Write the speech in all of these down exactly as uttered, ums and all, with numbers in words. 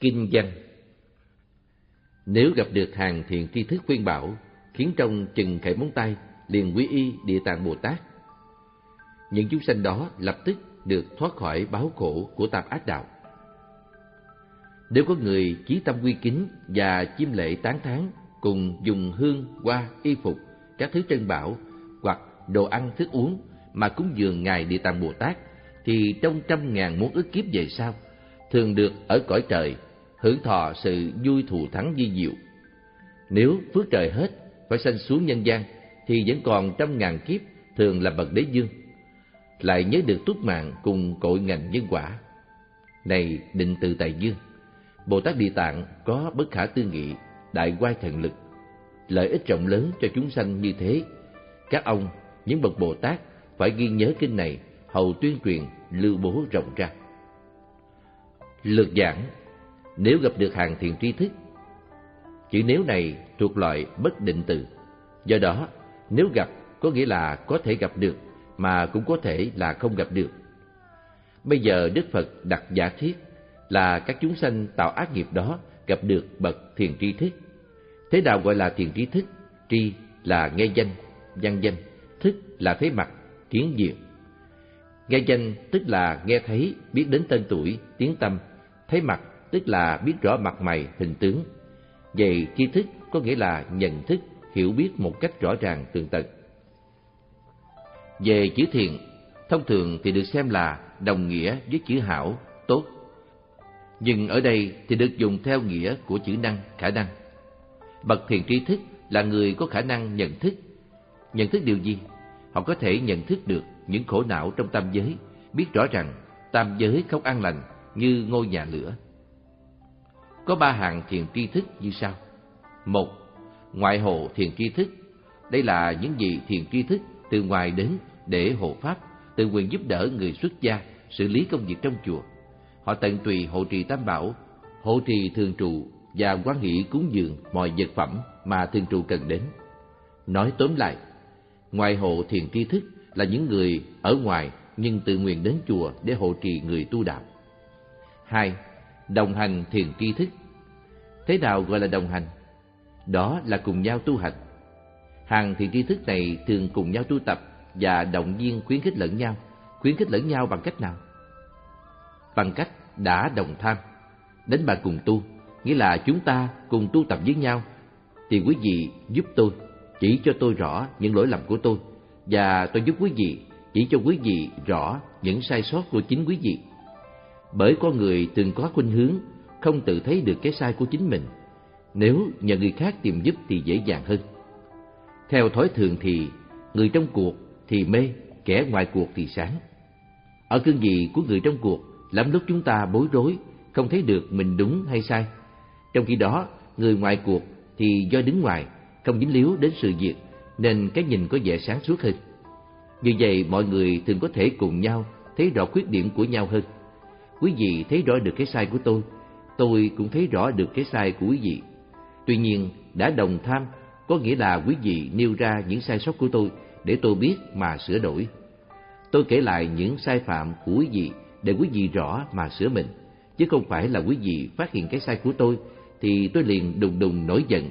Kinh văn. Nếu gặp được hàng thiện tri thức khuyên bảo, khiến trong chừng khẽ móng tay liền quy y Địa Tạng Bồ Tát, những chúng sanh đó lập tức được thoát khỏi báo khổ của tam ác đạo. Nếu có người chí tâm quy kính và chiêm lễ tán thán, cùng dùng hương, hoa, y phục, các thứ trân bảo hoặc đồ ăn thức uống mà cúng dường ngài Địa Tạng Bồ Tát, thì trong trăm ngàn muôn ức kiếp về sau thường được ở cõi trời hưởng thọ sự vui thù thắng vi diệu. Nếu phước trời hết phải sanh xuống nhân gian, thì vẫn còn trăm ngàn kiếp thường là bậc đế dương, lại nhớ được túc mạng cùng cội ngành nhân quả. Này Định Tự Tại Dương, Bồ Tát Địa Tạng có bất khả tư nghị đại oai thần lực, lợi ích rộng lớn cho chúng sanh như thế. Các ông, những bậc Bồ Tát phải ghi nhớ kinh này, hầu tuyên truyền lưu bố rộng ra. Lược giảng. Nếu gặp được hàng thiện tri thức. Chữ nếu này thuộc loại bất định từ, do đó nếu gặp có nghĩa là có thể gặp được, mà cũng có thể là không gặp được. Bây giờ Đức Phật đặt giả thiết là các chúng sanh tạo ác nghiệp đó gặp được bậc thiện tri thức. Thế nào gọi là thiện tri thức? Tri là nghe danh, văn danh; thức là thấy mặt, kiến diện. Nghe danh tức là nghe thấy, biết đến tên tuổi, tiếng tăm; thấy mặt tức là biết rõ mặt mày, hình tướng. Vậy tri thức có nghĩa là nhận thức, hiểu biết một cách rõ ràng tường tận. Về chữ thiện, thông thường thì được xem là đồng nghĩa với chữ hảo, tốt. Nhưng ở đây thì được dùng theo nghĩa của chữ năng, khả năng. Bậc thiện tri thức là người có khả năng nhận thức. Nhận thức điều gì? Họ có thể nhận thức được những khổ não trong tam giới, biết rõ rằng tam giới không an lành như ngôi nhà lửa. Có ba hạng thiện tri thức như sau. Một, ngoại hộ thiện tri thức. Đây là những gì thiện tri thức từ ngoài đến để hộ pháp, tự nguyện giúp đỡ người xuất gia xử lý công việc trong chùa. Họ tận tụy hộ trì tam bảo, hộ trì thường trụ và hoan hỷ cúng dường mọi vật phẩm mà thường trụ cần đến. Nói tóm lại, ngoại hộ thiện tri thức là những người ở ngoài nhưng tự nguyện đến chùa để hộ trì người tu đạo. Hai, đồng hành thiện tri thức. Thế nào gọi là đồng hành? Đó là cùng nhau tu hành. Hàng thiện tri thức này thường cùng nhau tu tập và động viên khuyến khích lẫn nhau. Khuyến khích lẫn nhau bằng cách nào? Bằng cách đã đồng tham, đánh bạn cùng tu, nghĩa là chúng ta cùng tu tập với nhau. Thì quý vị giúp tôi, chỉ cho tôi rõ những lỗi lầm của tôi, và tôi giúp quý vị, chỉ cho quý vị rõ những sai sót của chính quý vị. Bởi con người thường có khuynh hướng không tự thấy được cái sai của chính mình. Nếu nhờ người khác tìm giúp thì dễ dàng hơn. Theo thói thường thì người trong cuộc thì mê, kẻ ngoài cuộc thì sáng. Ở cương vị của người trong cuộc, lắm lúc chúng ta bối rối, không thấy được mình đúng hay sai. Trong khi đó, người ngoài cuộc thì do đứng ngoài, không dính líu đến sự việc, nên cái nhìn có vẻ sáng suốt hơn. Như vậy, mọi người thường có thể cùng nhau thấy rõ khuyết điểm của nhau hơn. Quý vị thấy rõ được cái sai của tôi, tôi cũng thấy rõ được cái sai của quý vị. Tuy nhiên, đã đồng tham có nghĩa là quý vị nêu ra những sai sót của tôi để tôi biết mà sửa đổi. Tôi kể lại những sai phạm của quý vị để quý vị rõ mà sửa mình, chứ không phải là quý vị phát hiện cái sai của tôi thì tôi liền đùng đùng nổi giận.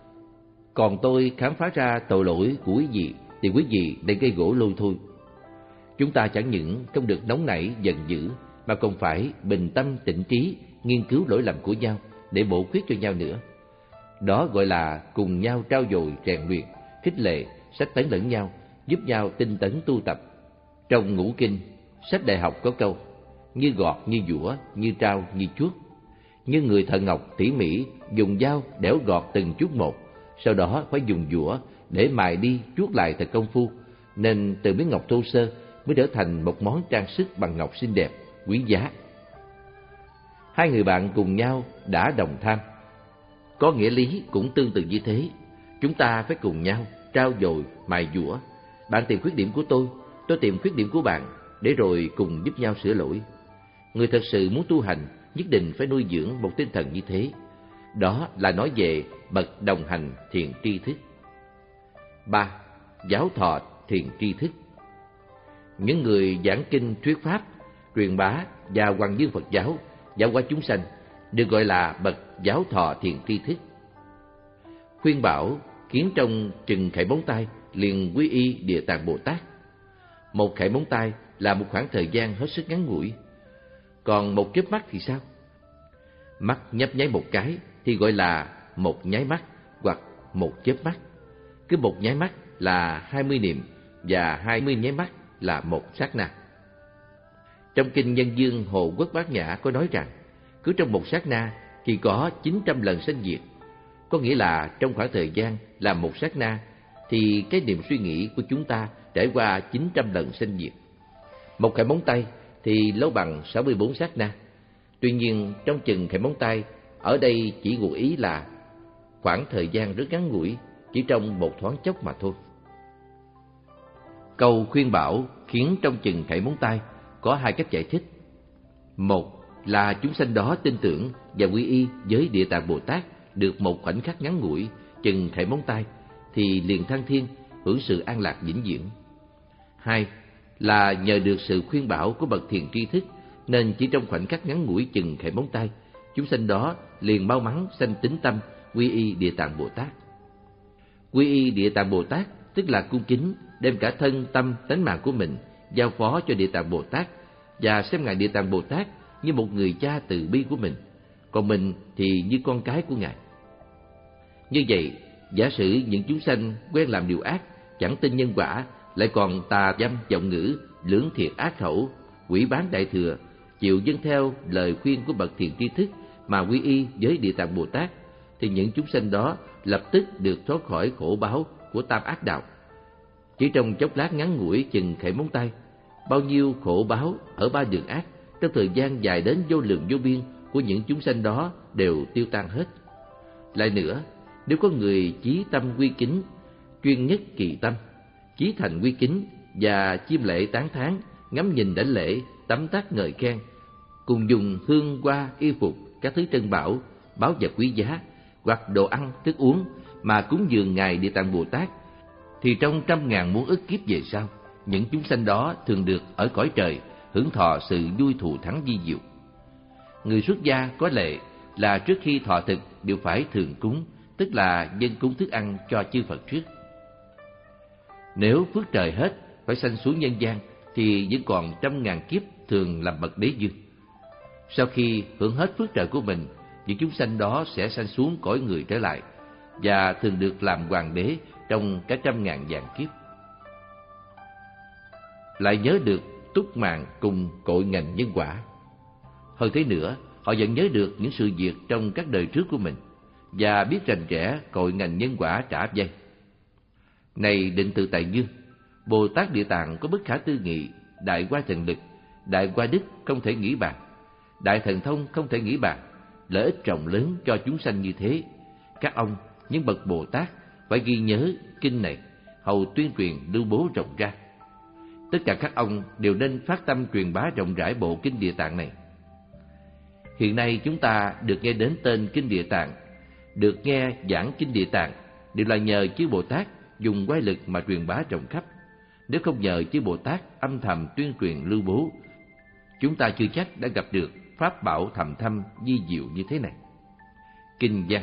Còn tôi khám phá ra tội lỗi của quý vị thì quý vị đang gây gỗ lôi thôi. Chúng ta chẳng những không được nóng nảy giận dữ, mà còn phải bình tâm tĩnh trí nghiên cứu lỗi lầm của nhau để bổ khuyết cho nhau nữa. Đó gọi là cùng nhau trau dồi rèn luyện, khích lệ, sách tấn lẫn nhau, giúp nhau tinh tấn tu tập. Trong Ngũ Kinh, sách Đại học có câu: như gọt, như giũa, như trao, như chuốt. Như người thợ ngọc tỉ mỉ dùng dao đẽo gọt từng chút một, sau đó phải dùng giũa để mài đi chuốt lại thật công phu, nên từ miếng ngọc thô sơ mới trở thành một món trang sức bằng ngọc xinh đẹp, quý giá. Hai người bạn cùng nhau đã đồng tham, có nghĩa lý cũng tương tự như thế. Chúng ta phải cùng nhau trau dồi mài giũa. Bạn tìm khuyết điểm của tôi, tôi tìm khuyết điểm của bạn, để rồi cùng giúp nhau sửa lỗi. Người thật sự muốn tu hành nhất định phải nuôi dưỡng một tinh thần như thế. Đó là nói về bậc đồng hành thiện tri thức. Ba, giáo thọ thiện tri thức. Những người giảng kinh thuyết pháp, truyền bá và hoàng dương Phật giáo, giáo hóa chúng sanh được gọi là bậc giáo thọ thiện tri thức. Khuyên bảo khiến trong chừng khẩy móng tay liền quy y Địa Tạng Bồ Tát. Một khẩy móng tay là một khoảng thời gian hết sức ngắn ngủi. Còn một chớp mắt thì sao? Mắt nhấp nháy một cái thì gọi là một nháy mắt hoặc một chớp mắt. Cứ một nháy mắt là hai mươi niệm và hai mươi nháy mắt là một sát na. Trong kinh Nhân Dương Hồ Quốc Bát Nhã có nói rằng cứ trong một sát na thì có chín trăm lần sanh diệt. Có nghĩa là trong khoảng thời gian là một sát na thì cái niệm suy nghĩ của chúng ta trải qua chín trăm lần sanh diệt. Một khẩy móng tay thì lâu bằng sáu mươi bốn sát na. Tuy nhiên trong chừng khẩy móng tay ở đây chỉ ngụ ý là khoảng thời gian rất ngắn ngủi, chỉ trong một thoáng chốc mà thôi. Câu khuyên bảo khiến trong chừng khẩy móng tay có hai cách giải thích. Một là chúng sanh đó tin tưởng và quy y với Địa Tạng Bồ Tát được một khoảnh khắc ngắn ngủi, chừng khẩy móng tay thì liền thăng thiên, hưởng sự an lạc vĩnh viễn. Hai là nhờ được sự khuyên bảo của bậc thiện tri thức nên chỉ trong khoảnh khắc ngắn ngủi chừng khẩy móng tay, chúng sanh đó liền mau mắn sanh tín tâm quy y Địa Tạng Bồ Tát. Quy y Địa Tạng Bồ Tát tức là cung kính đem cả thân tâm tánh mạng của mình giao phó cho Địa Tạng Bồ Tát và xem ngài Địa Tạng Bồ Tát như một người cha từ bi của mình, còn mình thì như con cái của ngài. Như vậy, giả sử những chúng sanh quen làm điều ác, chẳng tin nhân quả, lại còn tà dâm vọng ngữ, lưỡng thiệt ác khẩu, quỷ bán đại thừa, chịu dâng theo lời khuyên của bậc thiện tri thức mà quy y với Địa Tạng Bồ Tát, thì những chúng sanh đó lập tức được thoát khỏi khổ báo của tam ác đạo. Chỉ trong chốc lát ngắn ngủi chừng khẩy móng tay, bao nhiêu khổ báo ở ba đường ác trong thời gian dài đến vô lượng vô biên của những chúng sanh đó đều tiêu tan hết. Lại nữa, nếu có người chí tâm quy kính, chuyên nhất kỳ tâm, chí thành quy kính và chiêm lễ tán thán, ngắm nhìn đảnh lễ, tấm tắc ngợi khen, cùng dùng hương hoa y phục, các thứ trân bảo, báu vật quý giá hoặc đồ ăn thức uống mà cúng dường ngài Địa Tạng Bồ Tát, thì trong trăm ngàn muôn ức kiếp về sau, những chúng sanh đó thường được ở cõi trời hưởng thọ sự vui thù thắng vi diệu. Người xuất gia có lệ là trước khi thọ thực đều phải thường cúng, tức là dâng cúng thức ăn cho chư Phật trước. Nếu phước trời hết phải sanh xuống nhân gian thì vẫn còn trăm ngàn kiếp thường làm bậc đế dương. Sau khi hưởng hết phước trời của mình, những chúng sanh đó sẽ sanh xuống cõi người trở lại và thường được làm hoàng đế trong cả trăm ngàn vạn kiếp. Lại nhớ được túc mạng cùng cội ngành nhân quả. Hơn thế nữa, họ vẫn nhớ được những sự việc trong các đời trước của mình và biết rành rẽ cội ngành nhân quả trả dây. Này Định Tự Tại Dương, Bồ Tát Địa Tạng có bất khả tư nghị, đại qua thần lực, đại qua đức không thể nghĩ bàn, đại thần thông không thể nghĩ bàn, lợi ích rộng lớn cho chúng sanh như thế. Các ông, những bậc Bồ Tát, phải ghi nhớ kinh này, hầu tuyên truyền lưu bố rộng ra. Tất cả các ông đều nên phát tâm truyền bá rộng rãi bộ kinh Địa Tạng này. Hiện nay chúng ta được nghe đến tên kinh Địa Tạng, được nghe giảng kinh Địa Tạng đều là nhờ chư Bồ Tát dùng quái lực mà truyền bá rộng khắp. Nếu không nhờ chư Bồ Tát âm thầm tuyên truyền lưu bố, chúng ta chưa chắc đã gặp được pháp bảo thầm thâm di diệu như thế này. Kinh văn.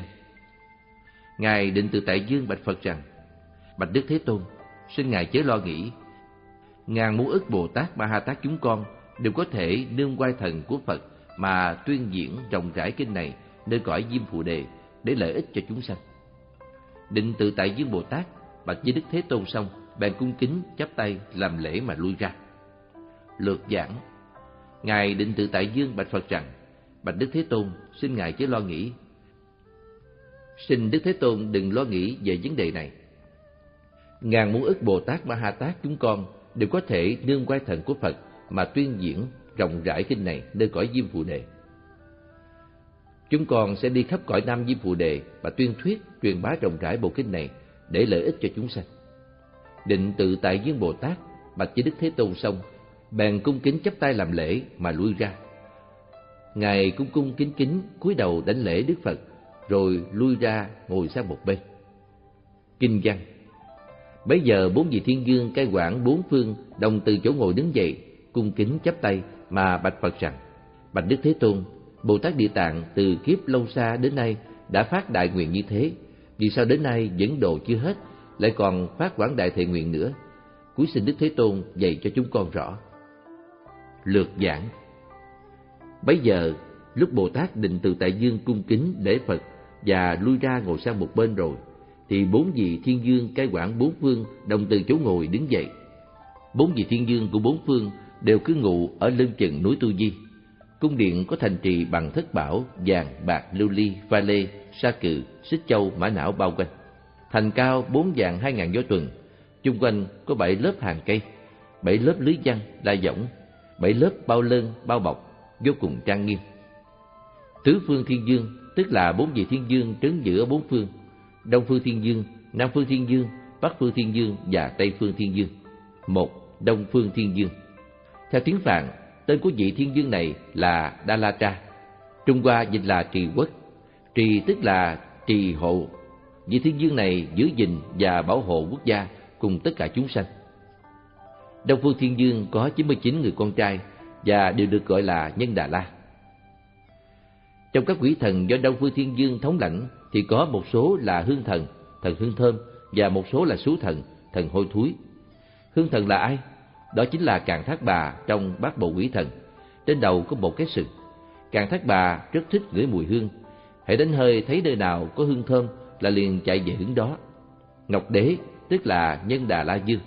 Ngài Định Tự Tại Dương bạch Phật rằng: Bạch Đức Thế Tôn, xin ngài chớ lo nghĩ. Ngàn muôn ức Bồ Tát Ma Ha Tát chúng con đều có thể nương oai thần của Phật mà tuyên diễn rộng rãi kinh này nơi cõi Diêm Phù Đề để lợi ích cho chúng sanh. Định Tự Tại Dương Bồ Tát bạch với Đức Thế Tôn xong, bèn cung kính chắp tay làm lễ mà lui ra. Lược giảng. Ngài Định Tự Tại Dương bạch Phật rằng: Bạch Đức Thế Tôn, xin ngài chớ lo nghĩ. Xin Đức Thế Tôn đừng lo nghĩ về vấn đề này. Ngàn muôn ức Bồ Tát Ma Ha Tát chúng con đều có thể nương quay thần của Phật mà tuyên diễn rộng rãi kinh này nơi cõi Diêm Phù Đề. Chúng con sẽ đi khắp cõi Nam Diêm Phù Đề và tuyên thuyết, truyền bá rộng rãi bộ kinh này để lợi ích cho chúng sanh. Định Tự Tại Dương Bồ Tát bạch với Đức Thế Tôn xong, bèn cung kính chắp tay làm lễ mà lui ra. Ngài cung cung kính kính cúi đầu đảnh lễ Đức Phật, rồi lui ra ngồi sang một bên. Kinh văn. Bấy giờ bốn vị thiên vương cai quản bốn phương đồng từ chỗ ngồi đứng dậy, cung kính chắp tay mà bạch Phật rằng: Bạch Đức Thế Tôn, Bồ Tát Địa Tạng từ kiếp lâu xa đến nay đã phát đại nguyện như thế, vì sao đến nay vẫn độ chưa hết, lại còn phát quảng đại thệ nguyện nữa? Cúi xin Đức Thế Tôn dạy cho chúng con rõ. Lược giảng. Bấy giờ, lúc Bồ Tát định từ tại dương cung kính lễ Phật và lui ra ngồi sang một bên rồi, thì bốn vị thiên dương cai quản bốn phương đồng từ chỗ ngồi đứng dậy. Bốn vị thiên dương của bốn phương đều cứ ngụ ở lưng chừng núi Tu Di. Cung điện có thành trì bằng thất bảo, vàng, bạc, lưu ly, pha lê, sa cừ, xích châu, mã não bao quanh. Thành cao bốn vạn hai ngàn do tuần. Chung quanh có bảy lớp hàng cây, bảy lớp lưới giăng, đa võng, bảy lớp bao lơn, bao bọc, vô cùng trang nghiêm. Tứ phương thiên dương, tức là bốn vị thiên dương trấn giữ ở bốn phương: Đông phương thiên dương, Nam phương thiên dương, Bắc phương thiên dương và Tây phương thiên dương. Một, Đông phương thiên dương. Theo tiếng Phạn, tên của vị thiên dương này là Đa La Tra, Trung Hoa dịch là Trì Quốc. Trì tức là trì hộ. Vị thiên dương này giữ gìn và bảo hộ quốc gia cùng tất cả chúng sanh. Đông phương thiên dương có chín mươi chín người con trai và đều được gọi là Nhân Đà La. Trong các quỷ thần do Đông phương thiên dương thống lãnh thì có một số là hương thần, thần hương thơm, và một số là xú thần, thần hôi thối. Hương thần là ai? Đó chính là Càn Thác Bà trong bát bộ quỷ thần. Trên đầu có một cái sừng. Càn Thác Bà rất thích ngửi mùi hương, hãy đánh hơi thấy nơi nào có hương thơm là liền chạy về hướng đó. Ngọc Đế tức là Nhân Đà La Dương.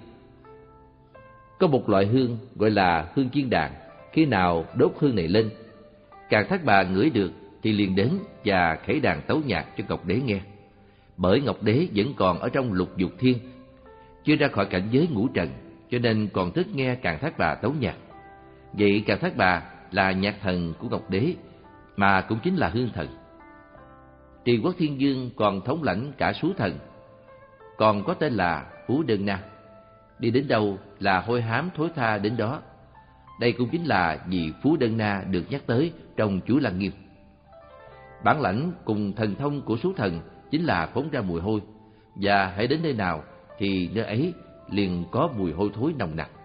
Có một loại hương gọi là hương chiên đàn, khi nào đốt hương này lên, Càn Thác Bà ngửi được thì liền đến và khẩy đàn tấu nhạc cho Ngọc Đế nghe. Bởi Ngọc Đế vẫn còn ở trong lục dục thiên, chưa ra khỏi cảnh giới ngũ trần, cho nên còn thích nghe Càn Thác Bà tấu nhạc. Vậy Càn Thác Bà là nhạc thần của Ngọc Đế, mà cũng chính là hương thần. Trì Quốc Thiên Dương còn thống lãnh cả số thần, còn có tên là Phú Đơn Na. Đi đến đâu là hôi hám thối tha đến đó. Đây cũng chính là vị Phú Đơn Na được nhắc tới trong Chú Lăng Nghiêm. Bản lãnh cùng thần thông của số thần chính là phóng ra mùi hôi, và hãy đến nơi nào thì nơi ấy liền có mùi hôi thối nồng nặc.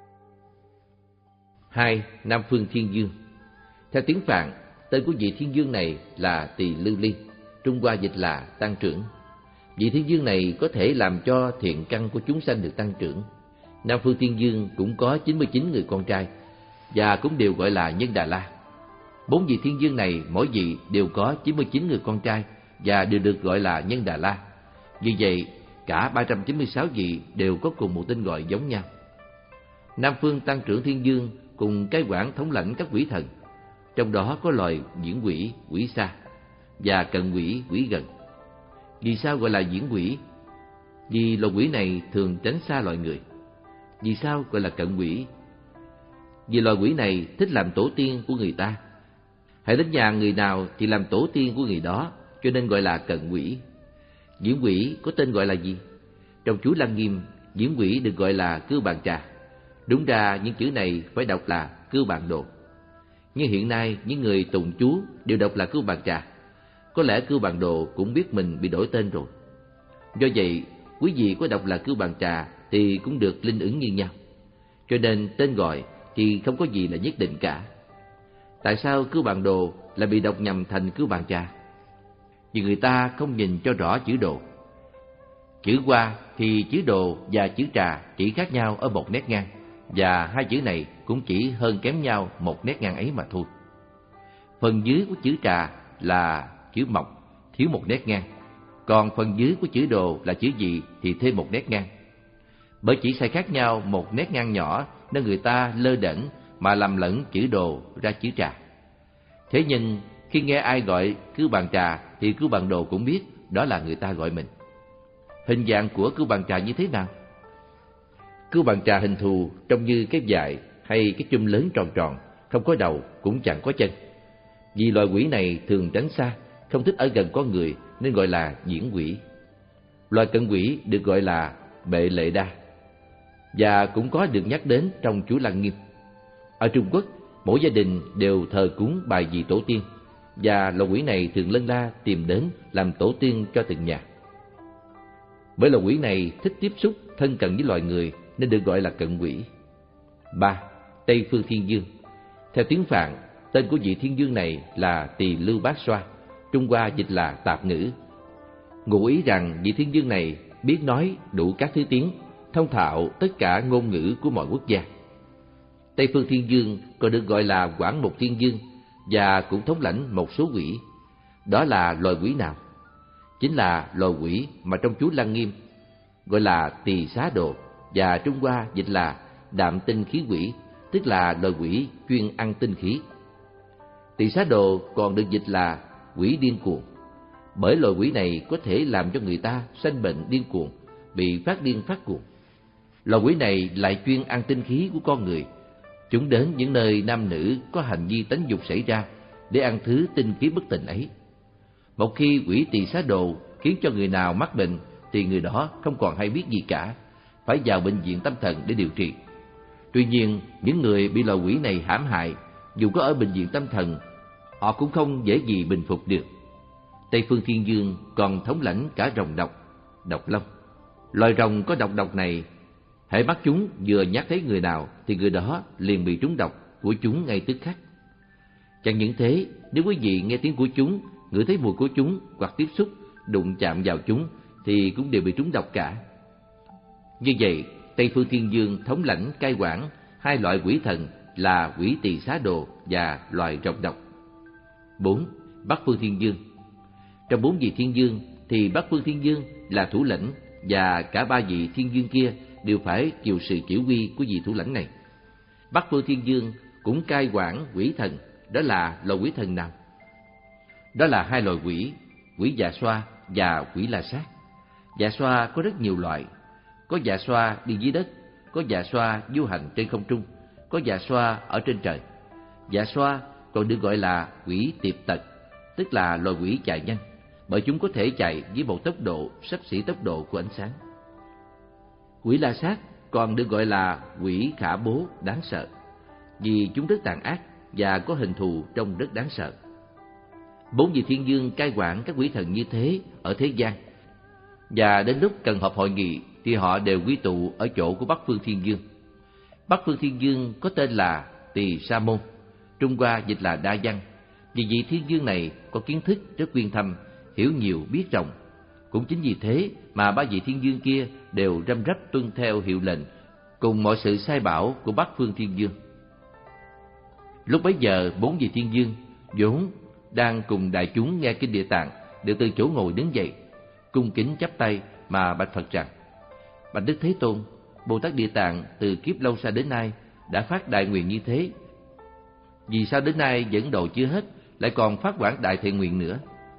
Hai, Nam phương thiên dương. Theo tiếng Phạn, tên của vị thiên dương này là Tỳ Lưu Ly, Trung Hoa dịch là tăng trưởng. Vị thiên dương này có thể làm cho thiện căn của chúng sanh được tăng trưởng. Nam phương thiên dương cũng có chín mươi chín người con trai, và cũng đều gọi là Nhân Đà La. Bốn vị thiên dương này mỗi vị đều có chín mươi chín người con trai và đều được gọi là Nhân Đà La. Vì vậy, cả ba trăm chín mươi sáu vị đều có cùng một tên gọi giống nhau. Nam phương tăng trưởng thiên dương cùng cai quản thống lãnh các quỷ thần, trong đó có loài viễn quỷ, quỷ xa, và cận quỷ, quỷ gần. Vì sao gọi là viễn quỷ? Vì loài quỷ này thường tránh xa loài người. Vì sao gọi là cận quỷ? Vì loài quỷ này thích làm tổ tiên của người ta. Hãy đến nhà người nào thì làm tổ tiên của người đó, cho nên gọi là cận quỷ. Viễn quỷ có tên gọi là gì? Trong Chú Lăng Nghiêm, viễn quỷ được gọi là Cưu Bàn Trà. Đúng ra những chữ này phải đọc là Cưu Bàn Đồ, nhưng hiện nay những người tụng chú đều đọc là Cưu Bàn Trà. Có lẽ Cưu Bàn Đồ cũng biết mình bị đổi tên rồi. Do vậy, quý vị có đọc là Cưu Bàn Trà thì cũng được linh ứng như nhau. Cho nên tên gọi thì không có gì là nhất định cả. Tại sao Cưu Bàn Đồ lại bị đọc nhầm thành Cưu Bàn Trà? Vì người ta không nhìn cho rõ chữ đồ. Chữ Hoa thì chữ đồ và chữ trà chỉ khác nhau ở một nét ngang, và hai chữ này cũng chỉ hơn kém nhau một nét ngang ấy mà thôi. Phần dưới của chữ trà là chữ mộc, thiếu một nét ngang, còn phần dưới của chữ đồ là chữ gì thì thêm một nét ngang. Bởi chỉ sai khác nhau một nét ngang nhỏ nên người ta lơ đễnh mà lầm lẫn chữ đồ ra chữ trà. Thế nhưng khi nghe ai gọi Cưu Bàn Trà thì Cưu Bàn Đồ cũng biết đó là người ta gọi mình. Hình dạng của Cưu Bàn Trà như thế nào? Cưu Bàn Trà hình thù trông như cái dại hay cái chum lớn tròn tròn, không có đầu cũng chẳng có chân. Vì loài quỷ này thường tránh xa, không thích ở gần con người nên gọi là viễn quỷ. Loài cận quỷ được gọi là Bệ Lệ Đa, và cũng có được nhắc đến trong Chú Lăng Nghiêm. Ở Trung Quốc, mỗi gia đình đều thờ cúng bài vị tổ tiên, và loài quỷ này thường lân la tìm đến làm tổ tiên cho từng nhà. Bởi loài quỷ này thích tiếp xúc thân cận với loài người nên được gọi là cận quỷ. Ba, Tây phương thiên dương. Theo tiếng Phạn, Tên của vị thiên dương này là Tỳ Lưu Bát Xoa, Trung Hoa dịch là Tạp Ngữ. Ngụ ý rằng vị thiên dương này biết nói đủ các thứ tiếng, thông thạo tất cả ngôn ngữ của mọi quốc gia. Tây phương thiên dương còn được gọi là Quảng Mục Thiên Dương và cũng thống lãnh một số quỷ. Đó là loài quỷ nào? Chính là loài quỷ mà trong chú Lăng Nghiêm gọi là Tỳ Xá Đồ, và Trung Hoa dịch là Đạm Tinh Khí Quỷ, tức là loài quỷ chuyên ăn tinh khí. Tỳ Xá Đồ còn được dịch là quỷ điên cuồng, bởi loài quỷ này có thể làm cho người ta sanh bệnh điên cuồng, bị phát điên phát cuồng. Loài quỷ này lại chuyên ăn tinh khí của con người. Chúng đến những nơi nam nữ có hành vi tánh dục xảy ra để ăn thứ tinh khí bất tịnh ấy. Một khi quỷ Tỳ Xá Đồ khiến cho người nào mắc bệnh thì người đó không còn hay biết gì cả, phải vào bệnh viện tâm thần để điều trị. Tuy nhiên, những người bị loài quỷ này hãm hại, dù có ở bệnh viện tâm thần, họ cũng không dễ gì bình phục được. Tây phương thiên dương còn thống lãnh cả rồng độc, độc long. Loài rồng có độc độc này, hễ bắt chúng vừa nhắc thấy người nào thì người đó liền bị trúng độc của chúng ngay tức khắc. Chẳng những thế, nếu quý vị nghe tiếng của chúng, ngửi thấy mùi của chúng hoặc tiếp xúc, đụng chạm vào chúng thì cũng đều bị trúng độc cả. Như vậy, Tây phương thiên dương thống lãnh cai quản hai loại quỷ thần là quỷ Tỳ Xá Đồ và loài rồng độc. Bốn. Bắc phương thiên dương. Trong bốn vị thiên dương thì Bắc phương thiên dương là thủ lĩnh, và cả ba vị thiên dương kia đều phải chịu sự chỉ huy của vị thủ lãnh này. Bắc phương thiên dương cũng cai quản quỷ thần. Đó là loài quỷ thần nào? Đó là hai loài quỷ, quỷ Dạ Xoa và quỷ La Sát. Dạ Xoa có rất nhiều loại. Có Dạ Xoa đi dưới đất, có Dạ Xoa du hành trên không trung, có Dạ Xoa ở trên trời. Dạ Xoa còn được gọi là quỷ Tiệp Tật, tức là loài quỷ chạy nhanh, bởi chúng có thể chạy với một tốc độ xấp xỉ tốc độ của ánh sáng. Quỷ La Sát còn được gọi là quỷ Khả Bố, đáng sợ, vì chúng rất tàn ác và có hình thù trông rất đáng sợ. Bốn vị thiên dương cai quản các quỷ thần như thế ở thế gian, và đến lúc cần họp hội nghị thì họ đều quy tụ ở chỗ của Bắc phương thiên dương. Bắc phương thiên dương có tên là Tỳ Sa Môn, Trung Hoa dịch là Đa Văn. Vì vị thiên dương này có kiến thức rất uyên thâm, hiểu nhiều biết rộng. Cũng chính vì thế mà ba vị thiên dương kia đều răm rắp tuân theo hiệu lệnh cùng mọi sự sai bảo của Bắc phương thiên dương. Lúc bấy giờ, bốn vị thiên dương vốn đang cùng đại chúng nghe kinh Địa Tạng đều từ chỗ ngồi đứng dậy, cung kính chắp tay mà bạch Phật rằng: Bạch Đức Thế Tôn, Bồ Tát Địa Tạng từ kiếp lâu xa đến nay đã phát đại nguyện như thế, vì sao đến nay vẫn độ chưa hết, lại còn phát quảng đại thiện nguyện nữa?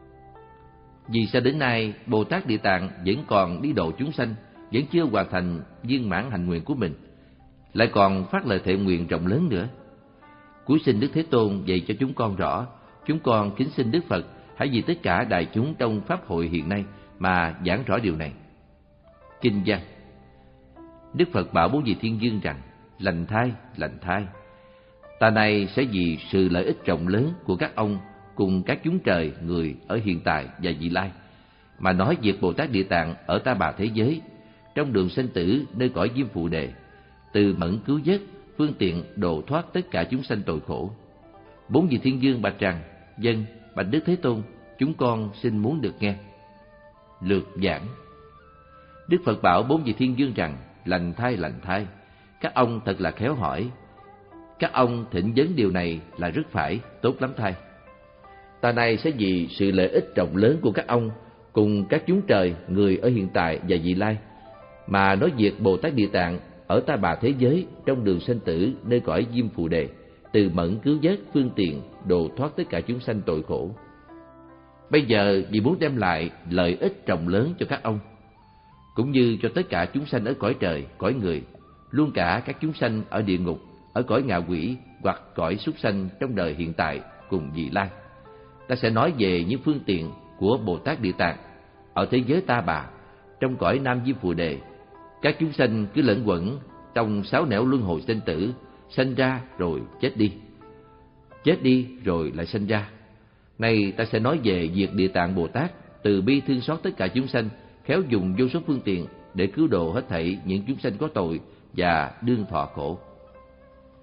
Vì sao đến nay Bồ Tát Địa Tạng vẫn còn đi độ chúng sanh, vẫn chưa hoàn thành viên mãn hạnh nguyện của mình, lại còn phát lời thiện nguyện rộng lớn nữa? Cúi xin Đức Thế Tôn dạy cho chúng con rõ. Chúng con kính xin Đức Phật hãy vì tất cả đại chúng trong pháp hội hiện nay mà giảng rõ điều này. Kinh văn. Đức Phật bảo bốn vị thiên dương rằng: Lành thai, lành thai, ta này sẽ vì sự lợi ích rộng lớn của các ông cùng các chúng trời, người ở hiện tại và vị lai, mà nói việc Bồ Tát Địa Tạng ở Ta Bà thế giới, trong đường sinh tử nơi cõi Diêm Phù Đề, từ mẫn cứu vớt, phương tiện độ thoát tất cả chúng sanh tội khổ. Bốn vị thiên dương bạch rằng: Vâng, bạch Đức Thế Tôn, chúng con xin muốn được nghe. Lược giảng. Đức Phật bảo bốn vị thiên dương rằng: Lành thai, lành thai, các ông thật là khéo hỏi. Các ông thỉnh vấn điều này là rất phải, tốt lắm thay. Ta này sẽ vì sự lợi ích rộng lớn của các ông cùng các chúng trời, người ở hiện tại và vị lai, mà nói việc Bồ Tát Địa Tạng ở Ta Bà thế giới, trong đường sinh tử nơi cõi Diêm Phù Đề, từ mẫn cứu vớt, phương tiện độ thoát tất cả chúng sanh tội khổ. Bây giờ vì muốn đem lại lợi ích rộng lớn cho các ông, cũng như cho tất cả chúng sanh ở cõi trời, cõi người, luôn cả các chúng sanh ở địa ngục, ở cõi ngạ quỷ hoặc cõi súc sanh trong đời hiện tại cùng vị lai, ta sẽ nói về những phương tiện của Bồ Tát Địa Tạng ở thế giới Ta Bà, trong cõi Nam Diêm Phù Đề. Các chúng sanh cứ lẫn quẩn trong sáu nẻo luân hồi sinh tử, sanh ra rồi chết đi, chết đi rồi lại sanh ra. Này ta sẽ nói về việc Địa Tạng Bồ Tát từ bi thương xót tất cả chúng sanh, khéo dùng vô số phương tiện để cứu độ hết thảy những chúng sanh có tội và đương thọ khổ.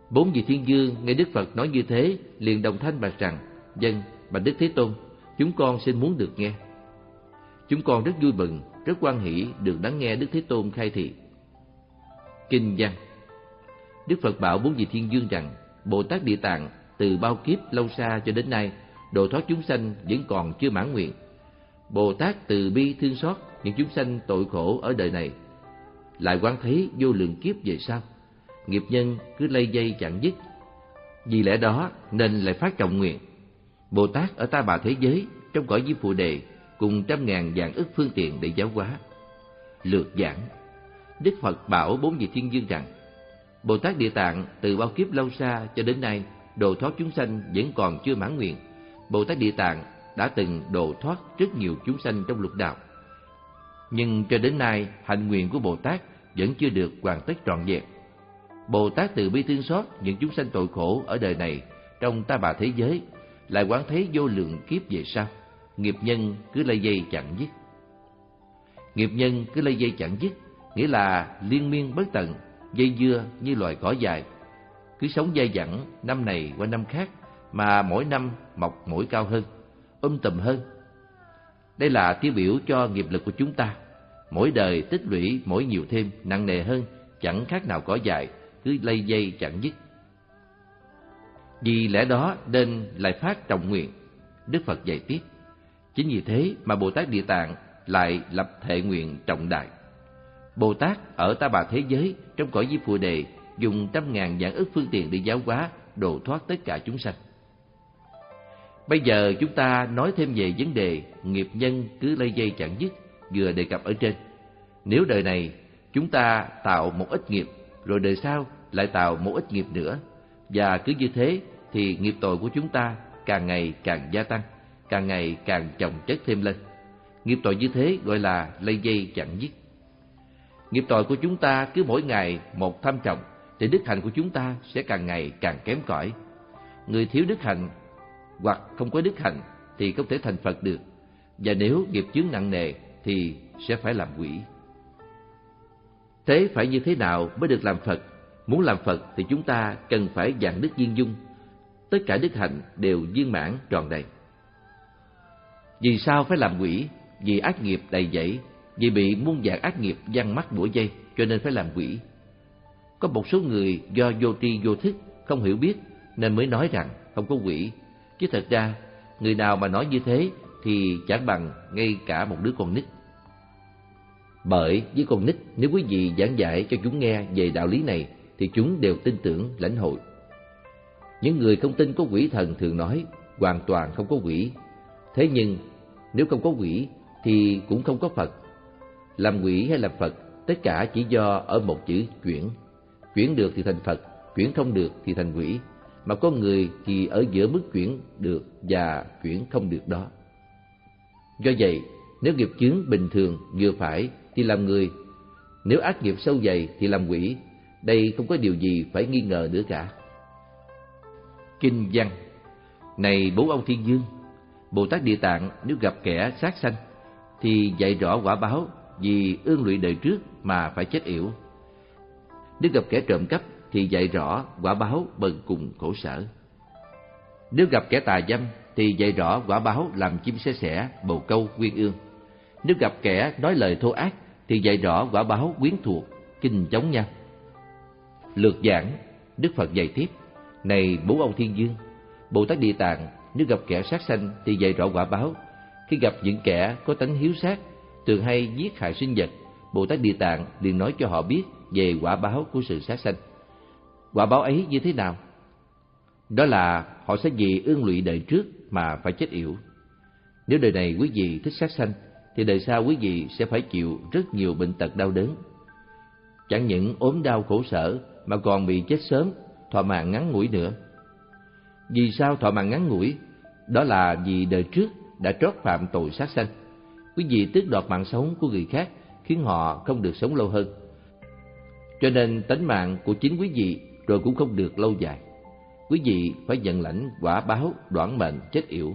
Bốn vị thiên vương nghe Đức Phật nói như thế, liền đồng thanh bạch rằng: Vâng, bạch Đức Thế Tôn, chúng con xin muốn được nghe. Chúng con rất vui mừng, rất hoan hỷ được lắng nghe Đức Thế Tôn khai thị. Kinh văn. Đức Phật bảo bốn vị thiên vương rằng: Bồ Tát Địa Tạng từ bao kiếp lâu xa cho đến nay, độ thoát chúng sanh vẫn còn chưa mãn nguyện. Bồ Tát từ bi thương xót những chúng sanh tội khổ ở đời này, lại quán thấy vô lượng kiếp về sau, nghiệp nhân cứ lây dây chẳng dứt. Vì lẽ đó nên lại phát trọng nguyện. Bồ Tát ở Ta Bà thế giới, trong cõi Di Phù Đề, cùng trăm ngàn vạn ức phương tiện để giáo hóa. Lược giảng. Đức Phật bảo bốn vị thiên vương rằng: Bồ Tát Địa Tạng từ bao kiếp lâu xa cho đến nay, độ thoát chúng sanh vẫn còn chưa mãn nguyện. Bồ Tát Địa Tạng đã từng độ thoát rất nhiều chúng sanh trong lục đạo, nhưng cho đến nay hạnh nguyện của Bồ Tát vẫn chưa được hoàn tất trọn vẹn. Bồ Tát từ bi thương xót những chúng sanh tội khổ ở đời này, trong Ta Bà thế giới, lại quán thấy vô lượng kiếp về sau, nghiệp nhân cứ lây dây chẳng dứt. Nghiệp nhân cứ lây dây chẳng dứt nghĩa là liên miên bất tận, dây dưa như loài cỏ dài, cứ sống dai dẳng năm này qua năm khác, mà mỗi năm mọc mỗi cao hơn, um tùm hơn. Đây là tiêu biểu cho nghiệp lực của chúng ta, mỗi đời tích lũy mỗi nhiều thêm, nặng nề hơn, chẳng khác nào cỏ dại, cứ lây dây chẳng dứt. Vì lẽ đó nên lại phát trọng nguyện. Đức Phật dạy tiếp: Chính vì thế mà Bồ Tát Địa Tạng lại lập thệ nguyện trọng đại. Bồ Tát ở Ta Bà thế giới, trong cõi Di Phù Đề, dùng trăm ngàn vạn ức phương tiện để giáo hóa, độ thoát tất cả chúng sanh. Bây giờ chúng ta nói thêm về vấn đề nghiệp nhân cứ lây dây chẳng dứt vừa đề cập ở trên. Nếu đời này chúng ta tạo một ít nghiệp, rồi đời sau lại tạo một ít nghiệp nữa, và cứ như thế thì nghiệp tội của chúng ta càng ngày càng gia tăng, càng ngày càng chồng chất thêm lên. Nghiệp tội như thế gọi là lây dây chẳng dứt. Nghiệp tội của chúng ta cứ mỗi ngày một thâm trọng, thì đức hạnh của chúng ta sẽ càng ngày càng kém cỏi. Người thiếu đức hạnh hoặc không có đức hạnh thì không thể thành Phật được, và nếu nghiệp chướng nặng nề thì sẽ phải làm quỷ. Thế phải như thế nào mới được làm Phật? Muốn làm Phật thì chúng ta cần phải vạn đức viên dung, tất cả đức hạnh đều viên mãn tròn đầy. Vì sao phải làm quỷ? Vì ác nghiệp đầy dẫy, vì bị muôn vàn ác nghiệp giăng mắc bủa dây, cho nên phải làm quỷ. Có một số người do vô tri vô thức, không hiểu biết nên mới nói rằng không có quỷ, chứ thật ra người nào mà nói như thế thì chẳng bằng ngay cả một đứa con nít. Bởi với con nít, nếu quý vị giảng giải cho chúng nghe về đạo lý này thì chúng đều tin tưởng lãnh hội. Những người không tin có quỷ thần thường nói hoàn toàn không có quỷ. Thế nhưng nếu không có quỷ thì cũng không có Phật. Làm quỷ hay làm Phật, tất cả chỉ do ở một chữ chuyển. Chuyển được thì thành Phật, chuyển không được thì thành quỷ. Mà con người thì ở giữa mức chuyển được và chuyển không được đó. Do vậy, nếu nghiệp chướng bình thường vừa phải thì làm người, nếu ác nghiệp sâu dày thì làm quỷ. Đây không có điều gì phải nghi ngờ nữa cả. Kinh văn. Này bố ông thiên vương, Bồ Tát Địa Tạng nếu gặp kẻ sát sanh thì dạy rõ quả báo vì ương lụy đời trước mà phải chết yểu. Nếu gặp kẻ trộm cắp thì dạy rõ quả báo bần cùng khổ sở. Nếu gặp kẻ tà dâm thì dạy rõ quả báo làm chim sẻ sẻ, bồ câu, quyên ương. Nếu gặp kẻ nói lời thô ác thì dạy rõ quả báo quyến thuộc, kinh chống nhau. Lược giảng. Đức Phật dạy tiếp: Này bố ông thiên vương, Bồ Tát Địa Tạng nếu gặp kẻ sát sanh thì dạy rõ quả báo. Khi gặp những kẻ có tánh hiếu sát, thường hay giết hại sinh vật, Bồ Tát Địa Tạng liền nói cho họ biết về quả báo của sự sát sanh. Quả báo ấy như thế nào? Đó là họ sẽ vì ương lụy đời trước mà phải chết yểu. Nếu đời này quý vị thích sát sanh thì đời sau quý vị sẽ phải chịu rất nhiều bệnh tật đau đớn. Chẳng những ốm đau khổ sở mà còn bị chết sớm, thọ mạng ngắn ngủi nữa. Vì sao thọ mạng ngắn ngủi? Đó là vì đời trước đã trót phạm tội sát sanh. Quý vị tước đoạt mạng sống của người khác khiến họ không được sống lâu hơn. Cho nên tánh mạng của chính quý vị rồi cũng không được lâu dài. Quý vị phải nhận lãnh quả báo đoản mệnh chết yểu.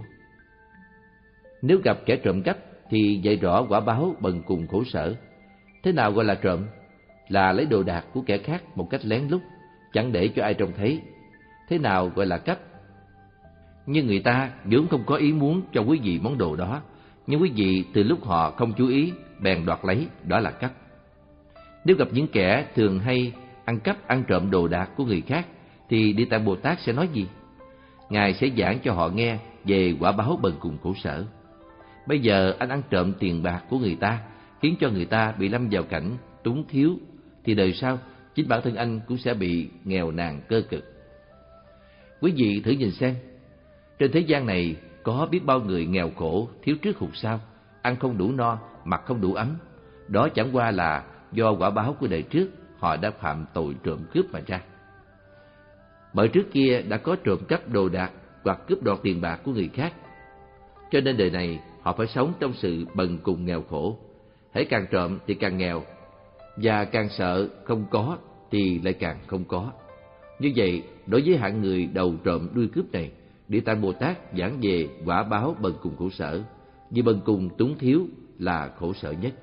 Nếu gặp kẻ trộm cắp thì dạy rõ quả báo bần cùng khổ sở. Thế nào gọi là trộm? Là lấy đồ đạc của kẻ khác một cách lén lút, chẳng để cho ai trông thấy. Thế nào gọi là cấp? Nhưng người ta vốn không có ý muốn cho quý vị món đồ đó, nhưng quý vị từ lúc họ không chú ý bèn đoạt lấy, đó là cấp. Nếu gặp những kẻ thường hay ăn cắp ăn trộm đồ đạc của người khác thì Địa Tạng Bồ Tát sẽ nói gì? Ngài sẽ giảng cho họ nghe về quả báo bần cùng khổ sở. Bây giờ anh ăn trộm tiền bạc của người ta, khiến cho người ta bị lâm vào cảnh túng thiếu, thì đời sau chính bản thân anh cũng sẽ bị nghèo nàn cơ cực. Quý vị thử nhìn xem, trên thế gian này có biết bao người nghèo khổ, thiếu trước hụt sau, ăn không đủ no, mặc không đủ ấm. Đó chẳng qua là do quả báo của đời trước họ đã phạm tội trộm cướp mà ra. Bởi trước kia đã có trộm cắp đồ đạc hoặc cướp đoạt tiền bạc của người khác, cho nên đời này họ phải sống trong sự bần cùng nghèo khổ. Hễ càng trộm thì càng nghèo, và càng sợ không có thì lại càng không có. Như vậy, đối với hạng người đầu trộm đuôi cướp này, Địa Tạng Bồ Tát giảng về quả báo bần cùng khổ sở, vì bần cùng túng thiếu là khổ sở nhất.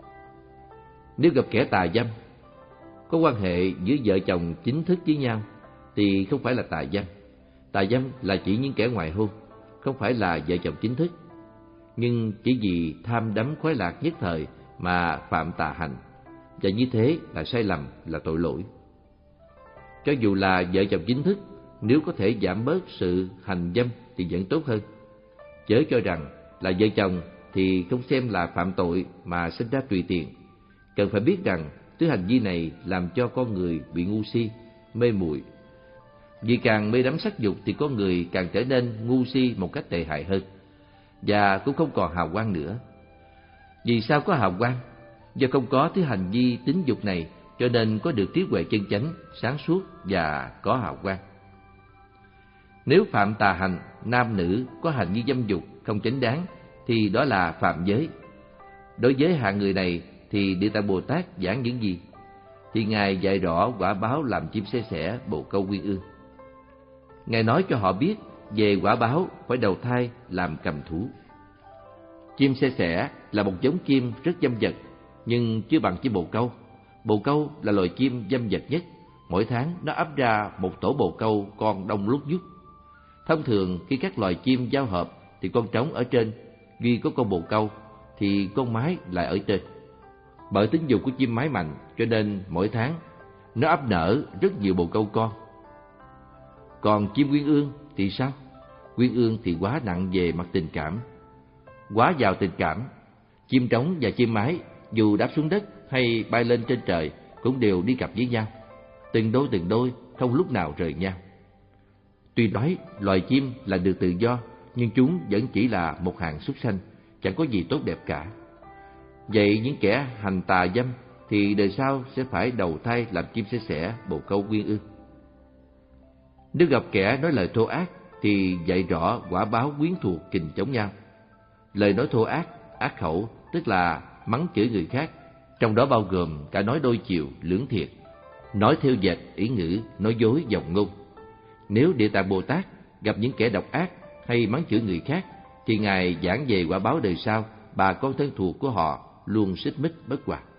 Nếu gặp kẻ tà dâm, có quan hệ giữa vợ chồng chính thức với nhau thì không phải là tà dâm. Tà dâm là chỉ những kẻ ngoại hôn, không phải là vợ chồng chính thức. Nhưng chỉ vì tham đắm khoái lạc nhất thời mà phạm tà hành, và như thế là sai lầm, là tội lỗi. Cho dù là vợ chồng chính thức, nếu có thể giảm bớt sự hành dâm thì vẫn tốt hơn. Chớ cho rằng là vợ chồng thì không xem là phạm tội mà sinh ra tùy tiện. Cần phải biết rằng thứ hành vi này làm cho con người bị ngu si, mê muội. Vì càng mê đắm sắc dục thì con người càng trở nên ngu si một cách tệ hại hơn, và cũng không còn hào quang nữa. Vì sao có hào quang? Do không có thứ hành vi tính dục này, cho nên có được trí huệ chân chánh, sáng suốt và có hào quang. Nếu phạm tà hành, nam nữ có hành vi dâm dục không chánh đáng thì đó là phạm giới. Đối với hạng người này thì Địa Tạng Bồ Tát giảng những gì? Thì Ngài dạy rõ quả báo làm chim sẻ sẻ, bồ câu quyên ương. Ngài nói cho họ biết về quả báo phải đầu thai làm cầm thú. Chim sẻ sẻ là một giống chim rất dâm dật, nhưng chưa bằng chim bồ câu. Bồ câu là loài chim dâm dật nhất. Mỗi tháng nó ấp ra một tổ bồ câu con đông lút nhút. Thông thường khi các loài chim giao hợp thì con trống ở trên, duy có con bồ câu thì con mái lại ở trên. Bởi tính dục của chim mái mạnh, cho nên mỗi tháng nó ấp nở rất nhiều bồ câu con. Còn chim quyên ương thì sao? Quyên ương thì quá nặng về mặt tình cảm, quá giàu tình cảm. Chim trống và chim mái dù đáp xuống đất hay bay lên trên trời cũng đều đi cặp với nhau, từng đôi từng đôi, không lúc nào rời nhau. Tuy nói loài chim là được tự do, nhưng chúng vẫn chỉ là một hàng súc sanh, chẳng có gì tốt đẹp cả. Vậy những kẻ hành tà dâm thì đời sau sẽ phải đầu thai làm chim sẻ sẻ, bồ câu quyên ương. Nếu gặp kẻ nói lời thô ác thì dạy rõ quả báo quyến thuộc kình chống nhau. Lời nói thô ác, ác khẩu tức là mắng chửi người khác, trong đó bao gồm cả nói đôi chiều, lưỡng thiệt, nói theo dệt, ý ngữ, nói dối, vòng ngôn. Nếu Địa Tạng Bồ Tát gặp những kẻ độc ác hay mắng chửi người khác thì Ngài giảng về quả báo đời sau, bà con thân thuộc của họ luôn xích mích bất hòa.